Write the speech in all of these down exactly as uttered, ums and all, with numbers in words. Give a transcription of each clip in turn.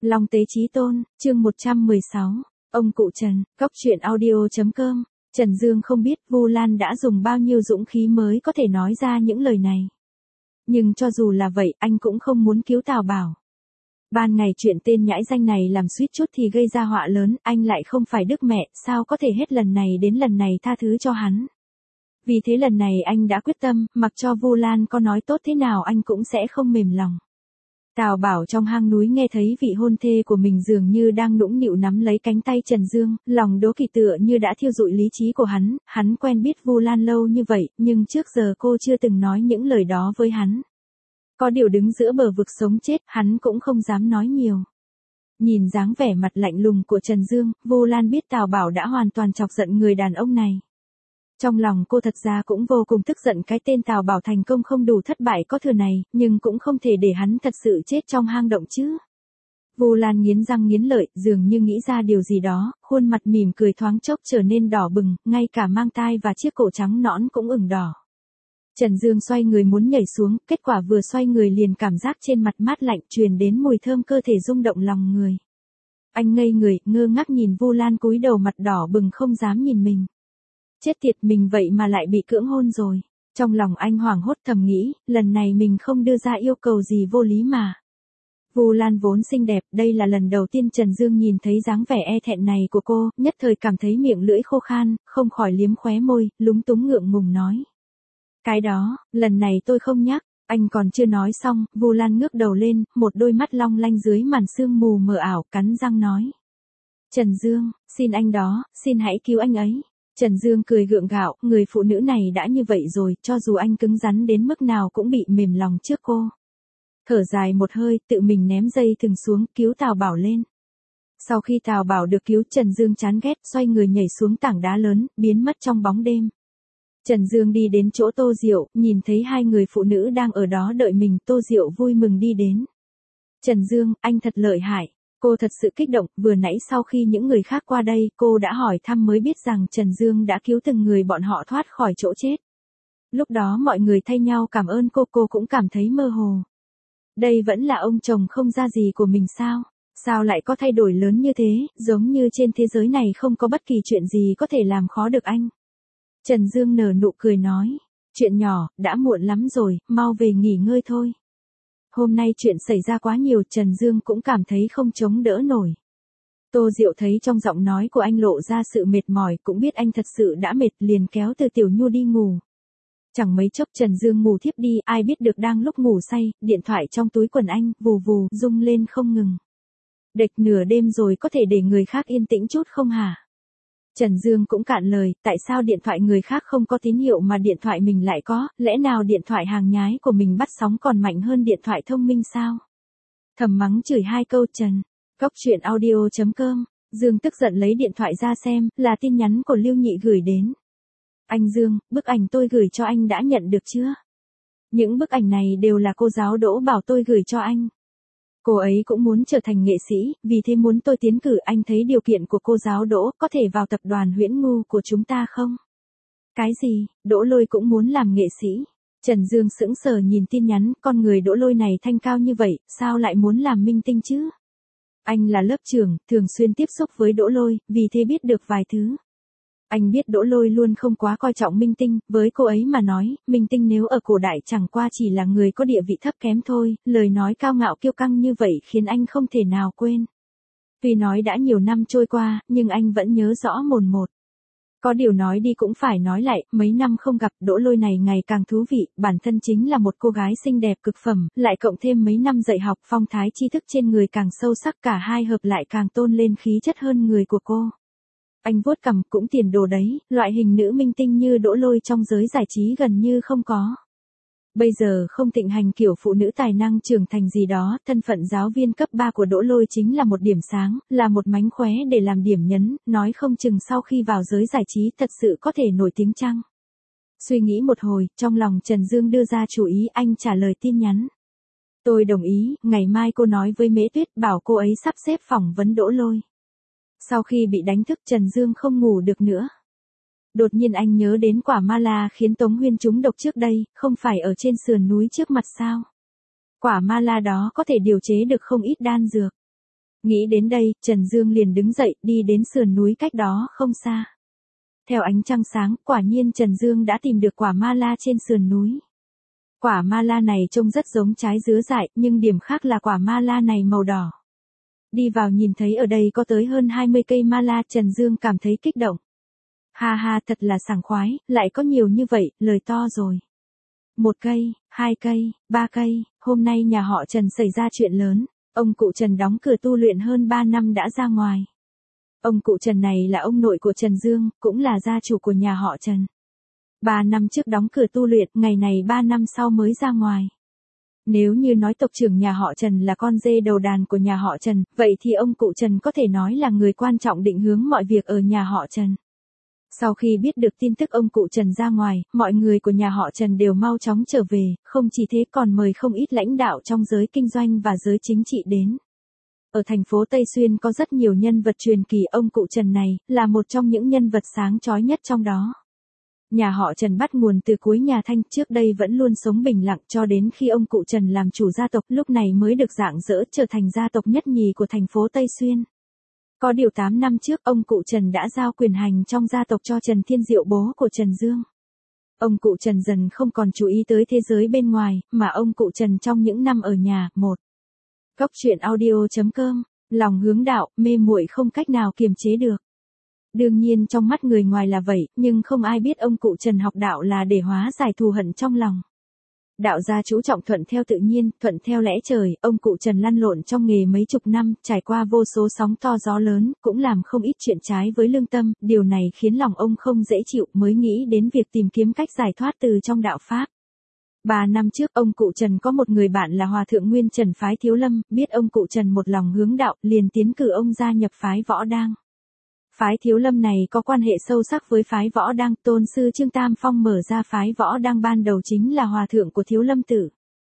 Long Tế Chí Tôn, chương một trăm mười sáu, ông cụ Trần, góc truyện audio chấm com. Trần Dương không biết Vu Lan đã dùng bao nhiêu dũng khí mới có thể nói ra những lời này. Nhưng cho dù là vậy, anh cũng không muốn cứu Tào Bảo. Ban ngày chuyện tên nhãi danh này làm suýt chút thì gây ra họa lớn, anh lại không phải đức mẹ, sao có thể hết lần này đến lần này tha thứ cho hắn. Vì thế lần này anh đã quyết tâm, mặc cho Vu Lan có nói tốt thế nào anh cũng sẽ không mềm lòng. Tào Bảo trong hang núi nghe thấy vị hôn thê của mình dường như đang nũng nịu nắm lấy cánh tay Trần Dương, lòng đố kỵ tựa như đã thiêu rụi lý trí của hắn, hắn quen biết Vu Lan lâu như vậy, nhưng trước giờ cô chưa từng nói những lời đó với hắn. Có điều đứng giữa bờ vực sống chết, hắn cũng không dám nói nhiều. Nhìn dáng vẻ mặt lạnh lùng của Trần Dương, Vu Lan biết Tào Bảo đã hoàn toàn chọc giận người đàn ông này. Trong lòng cô thật ra cũng vô cùng tức giận cái tên Tào Bảo thành công không đủ thất bại có thừa này, nhưng cũng không thể để hắn thật sự chết trong hang động chứ. Vu Lan nghiến răng nghiến lợi, dường như nghĩ ra điều gì đó, khuôn mặt mỉm cười thoáng chốc trở nên đỏ bừng, ngay cả mang tai và chiếc cổ trắng nõn cũng ửng đỏ. Trần Dương xoay người muốn nhảy xuống, kết quả vừa xoay người liền cảm giác trên mặt mát lạnh truyền đến mùi thơm cơ thể rung động lòng người. Anh ngây người, ngơ ngác nhìn Vu Lan cúi đầu mặt đỏ bừng không dám nhìn mình. Chết tiệt, mình vậy mà lại bị cưỡng hôn rồi. Trong lòng anh hoảng hốt thầm nghĩ, lần này mình không đưa ra yêu cầu gì vô lý mà. Vu Lan vốn xinh đẹp, đây là lần đầu tiên Trần Dương nhìn thấy dáng vẻ e thẹn này của cô, nhất thời cảm thấy miệng lưỡi khô khan, không khỏi liếm khóe môi, lúng túng ngượng ngùng nói. Cái đó, lần này tôi không nhắc. Anh còn chưa nói xong, Vu Lan ngước đầu lên, một đôi mắt long lanh dưới màn sương mù mờ ảo, cắn răng nói. Trần Dương, xin anh đó, xin hãy cứu anh ấy. Trần Dương cười gượng gạo, người phụ nữ này đã như vậy rồi, cho dù anh cứng rắn đến mức nào cũng bị mềm lòng trước cô. Thở dài một hơi, tự mình ném dây thừng xuống, cứu Tào Bảo lên. Sau khi Tào Bảo được cứu, Trần Dương chán ghét, xoay người nhảy xuống tảng đá lớn, biến mất trong bóng đêm. Trần Dương đi đến chỗ Tô Diệu, nhìn thấy hai người phụ nữ đang ở đó đợi mình, Tô Diệu vui mừng đi đến. Trần Dương, anh thật lợi hại. Cô thật sự kích động, vừa nãy sau khi những người khác qua đây, cô đã hỏi thăm mới biết rằng Trần Dương đã cứu từng người bọn họ thoát khỏi chỗ chết. Lúc đó mọi người thay nhau cảm ơn cô, cô cũng cảm thấy mơ hồ. Đây vẫn là ông chồng không ra gì của mình sao? Sao lại có thay đổi lớn như thế, giống như trên thế giới này không có bất kỳ chuyện gì có thể làm khó được anh. Trần Dương nở nụ cười nói, chuyện nhỏ, đã muộn lắm rồi, mau về nghỉ ngơi thôi. Hôm nay chuyện xảy ra quá nhiều, Trần Dương cũng cảm thấy không chống đỡ nổi. Tô Diệu thấy trong giọng nói của anh lộ ra sự mệt mỏi, cũng biết anh thật sự đã mệt, liền kéo Từ Tiểu Nhu đi ngủ. Chẳng mấy chốc Trần Dương ngủ thiếp đi, ai biết được đang lúc ngủ say, điện thoại trong túi quần anh, vù vù, rung lên không ngừng. Đệch nửa đêm rồi có thể để người khác yên tĩnh chút không hả? Trần Dương cũng cạn lời, tại sao điện thoại người khác không có tín hiệu mà điện thoại mình lại có, lẽ nào điện thoại hàng nhái của mình bắt sóng còn mạnh hơn điện thoại thông minh sao? Thầm mắng chửi hai câu Trần. Góc truyện audio chấm com, Dương tức giận lấy điện thoại ra xem, là tin nhắn của Lưu Nhị gửi đến. Anh Dương, bức ảnh tôi gửi cho anh đã nhận được chưa? Những bức ảnh này đều là cô giáo Đỗ bảo tôi gửi cho anh. Cô ấy cũng muốn trở thành nghệ sĩ, vì thế muốn tôi tiến cử. Anh thấy điều kiện của cô giáo Đỗ có thể vào tập đoàn Huyễn Ngu của chúng ta không? Cái gì, Đỗ Lôi cũng muốn làm nghệ sĩ? Trần Dương sững sờ nhìn tin nhắn, con người Đỗ Lôi này thanh cao như vậy, sao lại muốn làm minh tinh chứ? Anh là lớp trưởng, thường xuyên tiếp xúc với Đỗ Lôi, vì thế biết được vài thứ. Anh biết Đỗ Lôi luôn không quá coi trọng minh tinh, với cô ấy mà nói, minh tinh nếu ở cổ đại chẳng qua chỉ là người có địa vị thấp kém thôi, lời nói cao ngạo kiêu căng như vậy khiến anh không thể nào quên. Tuy nói đã nhiều năm trôi qua, nhưng anh vẫn nhớ rõ mồn một. Có điều nói đi cũng phải nói lại, mấy năm không gặp, Đỗ Lôi này ngày càng thú vị, bản thân chính là một cô gái xinh đẹp cực phẩm, lại cộng thêm mấy năm dạy học, phong thái tri thức trên người càng sâu sắc, cả hai hợp lại càng tôn lên khí chất hơn người của cô. Anh vuốt cằm, cũng tiền đồ đấy, loại hình nữ minh tinh như Đỗ Lôi trong giới giải trí gần như không có. Bây giờ không thịnh hành kiểu phụ nữ tài năng trưởng thành gì đó, thân phận giáo viên cấp ba của Đỗ Lôi chính là một điểm sáng, là một mánh khóe để làm điểm nhấn, nói không chừng sau khi vào giới giải trí thật sự có thể nổi tiếng chăng. Suy nghĩ một hồi, trong lòng Trần Dương đưa ra chủ ý, anh trả lời tin nhắn. Tôi đồng ý, ngày mai cô nói với Mễ Tuyết bảo cô ấy sắp xếp phỏng vấn Đỗ Lôi. Sau khi bị đánh thức Trần Dương không ngủ được nữa. Đột nhiên anh nhớ đến quả ma la khiến Tống Huyên trúng độc trước đây, không phải ở trên sườn núi trước mặt sao? Quả ma la đó có thể điều chế được không ít đan dược. Nghĩ đến đây, Trần Dương liền đứng dậy, đi đến sườn núi cách đó không xa. Theo ánh trăng sáng, quả nhiên Trần Dương đã tìm được quả ma la trên sườn núi. Quả ma la này trông rất giống trái dứa dại, nhưng điểm khác là quả ma la này màu đỏ. Đi vào nhìn thấy ở đây có tới hơn hai mươi cây ma la, Trần Dương cảm thấy kích động. Ha ha, thật là sảng khoái, lại có nhiều như vậy, lời to rồi. Một cây, hai cây, ba cây, hôm nay nhà họ Trần xảy ra chuyện lớn, ông cụ Trần đóng cửa tu luyện hơn ba năm đã ra ngoài. Ông cụ Trần này là ông nội của Trần Dương, cũng là gia chủ của nhà họ Trần. Ba năm trước đóng cửa tu luyện, ngày này ba năm sau mới ra ngoài. Nếu như nói tộc trưởng nhà họ Trần là con dê đầu đàn của nhà họ Trần, vậy thì ông cụ Trần có thể nói là người quan trọng định hướng mọi việc ở nhà họ Trần. Sau khi biết được tin tức ông cụ Trần ra ngoài, mọi người của nhà họ Trần đều mau chóng trở về, không chỉ thế còn mời không ít lãnh đạo trong giới kinh doanh và giới chính trị đến. Ở thành phố Tây Xuyên có rất nhiều nhân vật truyền kỳ, ông cụ Trần này là một trong những nhân vật sáng chói nhất trong đó. Nhà họ Trần bắt nguồn từ cuối nhà Thanh, trước đây vẫn luôn sống bình lặng cho đến khi ông cụ Trần làm chủ gia tộc, lúc này mới được rạng rỡ trở thành gia tộc nhất nhì của thành phố Tây Xuyên. Có điều tám năm trước, ông cụ Trần đã giao quyền hành trong gia tộc cho Trần Thiên Diệu, bố của Trần Dương. Ông cụ Trần dần không còn chú ý tới thế giới bên ngoài, mà ông cụ Trần trong những năm ở nhà. Một. Góc truyện audio chấm com, lòng hướng đạo, mê muội không cách nào kiềm chế được. Đương nhiên trong mắt người ngoài là vậy, nhưng không ai biết ông cụ Trần học đạo là để hóa giải thù hận trong lòng. Đạo gia chú trọng thuận theo tự nhiên, thuận theo lẽ trời, ông cụ Trần lăn lộn trong nghề mấy chục năm, trải qua vô số sóng to gió lớn, cũng làm không ít chuyện trái với lương tâm, điều này khiến lòng ông không dễ chịu, mới nghĩ đến việc tìm kiếm cách giải thoát từ trong đạo Pháp. Ba năm trước, ông cụ Trần có một người bạn là Hòa thượng Nguyên Trần phái Thiếu Lâm, biết ông cụ Trần một lòng hướng đạo, liền tiến cử ông gia nhập phái Võ Đang. Phái Thiếu Lâm này có quan hệ sâu sắc với phái Võ Đang, tôn sư Trương Tam Phong mở ra phái Võ Đang ban đầu chính là hòa thượng của Thiếu Lâm Tử.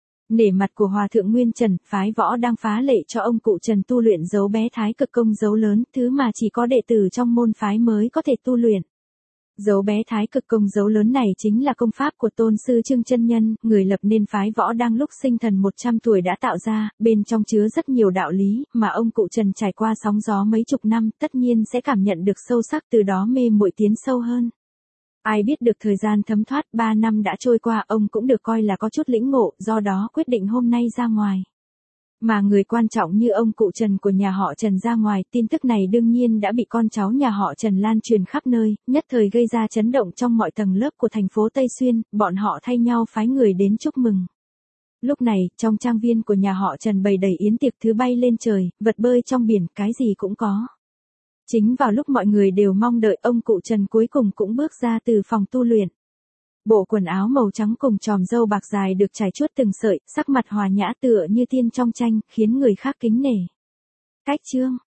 Nể mặt của Hòa thượng Nguyên Trần, phái Võ Đang phá lệ cho ông cụ Trần tu luyện dấu bé thái cực công dấu lớn, thứ mà chỉ có đệ tử trong môn phái mới có thể tu luyện. Dấu bé thái cực công dấu lớn này chính là công pháp của tôn sư Trương Chân Nhân, người lập nên phái Võ Đang lúc sinh thần một trăm tuổi đã tạo ra, bên trong chứa rất nhiều đạo lý, mà ông cụ Trần trải qua sóng gió mấy chục năm, tất nhiên sẽ cảm nhận được sâu sắc, từ đó mê muội tiến sâu hơn. Ai biết được thời gian thấm thoát, ba năm đã trôi qua, ông cũng được coi là có chút lĩnh ngộ, do đó quyết định hôm nay ra ngoài. Mà người quan trọng như ông cụ Trần của nhà họ Trần ra ngoài, tin tức này đương nhiên đã bị con cháu nhà họ Trần lan truyền khắp nơi, nhất thời gây ra chấn động trong mọi tầng lớp của thành phố Tây Xuyên, bọn họ thay nhau phái người đến chúc mừng. Lúc này, trong trang viên của nhà họ Trần bày đầy yến tiệc, thứ bay lên trời, vật bơi trong biển, cái gì cũng có. Chính vào lúc mọi người đều mong đợi, ông cụ Trần cuối cùng cũng bước ra từ phòng tu luyện. Bộ quần áo màu trắng cùng chòm râu bạc dài được trải chuốt từng sợi, sắc mặt hòa nhã tựa như tiên trong tranh, khiến người khác kính nể. Cách chương,